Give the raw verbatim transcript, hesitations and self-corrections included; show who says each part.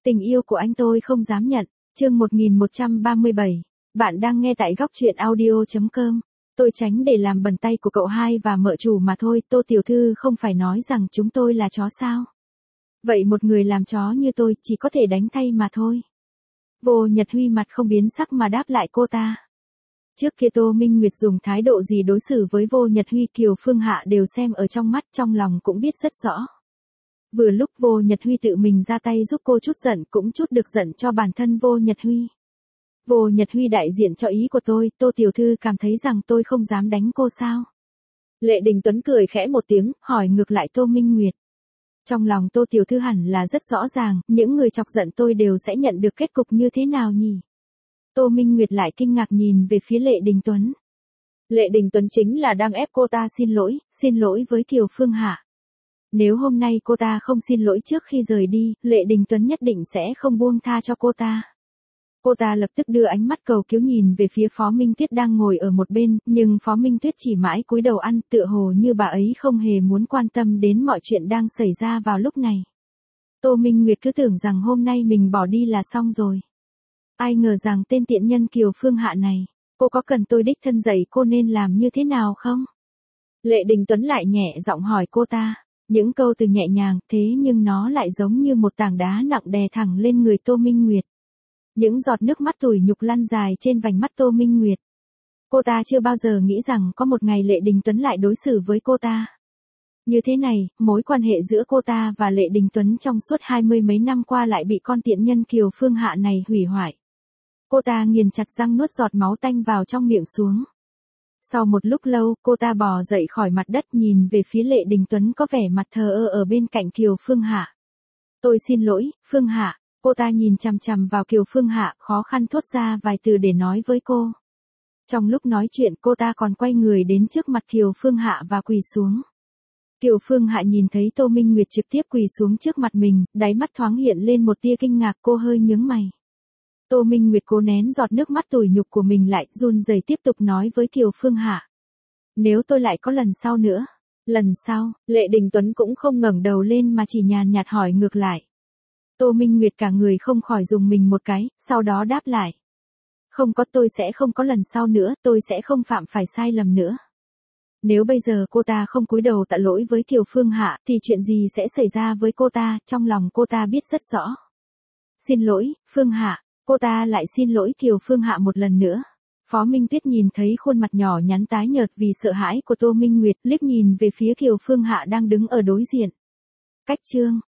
Speaker 1: Tình yêu của anh tôi không dám nhận. Chương một nghìn một trăm ba mươi bảy. Bạn đang nghe tại góc truyện audio chấm com. Tôi tránh để làm bẩn tay của cậu hai và mợ chủ mà thôi, Tô tiểu thư không phải nói rằng chúng tôi là chó sao? Vậy một người làm chó như tôi chỉ có thể đánh thay mà thôi. Vô Nhật Huy mặt không biến sắc mà đáp lại cô ta. Trước kia Tô Minh Nguyệt dùng thái độ gì đối xử với Vô Nhật Huy, Kiều Phương Hạ đều xem ở trong mắt, trong lòng cũng biết rất rõ. Vừa lúc Vô Nhật Huy tự mình ra tay giúp cô chút giận cũng chút được giận cho bản thân Vô Nhật Huy. Vô Nhật Huy đại diện cho ý của tôi, Tô tiểu thư cảm thấy rằng tôi không dám đánh cô sao? Lệ Đình Tuấn cười khẽ một tiếng, hỏi ngược lại Tô Minh Nguyệt. Trong lòng Tô tiểu thư hẳn là rất rõ ràng, những người chọc giận tôi đều sẽ nhận được kết cục như thế nào nhỉ? Tô Minh Nguyệt lại kinh ngạc nhìn về phía Lệ Đình Tuấn. Lệ Đình Tuấn chính là đang ép cô ta xin lỗi, xin lỗi với Kiều Phương Hạ. Nếu hôm nay cô ta không xin lỗi trước khi rời đi, Lệ Đình Tuấn nhất định sẽ không buông tha cho cô ta. Cô ta lập tức đưa ánh mắt cầu cứu nhìn về phía Phó Minh Tuyết đang ngồi ở một bên, nhưng Phó Minh Tuyết chỉ mãi cúi đầu ăn, tựa hồ như bà ấy không hề muốn quan tâm đến mọi chuyện đang xảy ra vào lúc này. Tô Minh Nguyệt cứ tưởng rằng hôm nay mình bỏ đi là xong rồi. Ai ngờ rằng tên tiện nhân Kiều Phương Hạ này, cô có cần tôi đích thân dạy cô nên làm như thế nào không? Lệ Đình Tuấn lại nhẹ giọng hỏi cô ta. Những câu từ nhẹ nhàng, thế nhưng nó lại giống như một tảng đá nặng đè thẳng lên người Tô Minh Nguyệt. Những giọt nước mắt tủi nhục lăn dài trên vành mắt Tô Minh Nguyệt. Cô ta chưa bao giờ nghĩ rằng có một ngày Lệ Đình Tuấn lại đối xử với cô ta như thế này, mối quan hệ giữa cô ta và Lệ Đình Tuấn trong suốt hai mươi mấy năm qua lại bị con tiện nhân Kiều Phương Hạ này hủy hoại. Cô ta nghiền chặt răng nuốt giọt máu tanh vào trong miệng xuống. Sau một lúc lâu, cô ta bò dậy khỏi mặt đất nhìn về phía Lệ Đình Tuấn có vẻ mặt thờ ơ ở bên cạnh Kiều Phương Hạ. Tôi xin lỗi, Phương Hạ. Cô ta nhìn chằm chằm vào Kiều Phương Hạ, khó khăn thốt ra vài từ để nói với cô. Trong lúc nói chuyện cô ta còn quay người đến trước mặt Kiều Phương Hạ và quỳ xuống. Kiều Phương Hạ nhìn thấy Tô Minh Nguyệt trực tiếp quỳ xuống trước mặt mình, đáy mắt thoáng hiện lên một tia kinh ngạc, cô hơi nhướng mày. Tô Minh Nguyệt cố nén giọt nước mắt tủi nhục của mình lại, run rẩy tiếp tục nói với Kiều Phương Hạ. Nếu tôi lại có lần sau nữa. Lần sau, Lệ Đình Tuấn cũng không ngẩng đầu lên mà chỉ nhàn nhạt hỏi ngược lại. Tô Minh Nguyệt cả người không khỏi dùng mình một cái, sau đó đáp lại. Không có, tôi sẽ không có lần sau nữa, tôi sẽ không phạm phải sai lầm nữa. Nếu bây giờ cô ta không cúi đầu tạ lỗi với Kiều Phương Hạ, thì chuyện gì sẽ xảy ra với cô ta, trong lòng cô ta biết rất rõ. Xin lỗi, Phương Hạ. Cô ta lại xin lỗi Kiều Phương Hạ một lần nữa. Phó Minh Tuyết nhìn thấy khuôn mặt nhỏ nhắn tái nhợt vì sợ hãi của Tô Minh Nguyệt, liếc nhìn về phía Kiều Phương Hạ đang đứng ở đối diện. Cách chương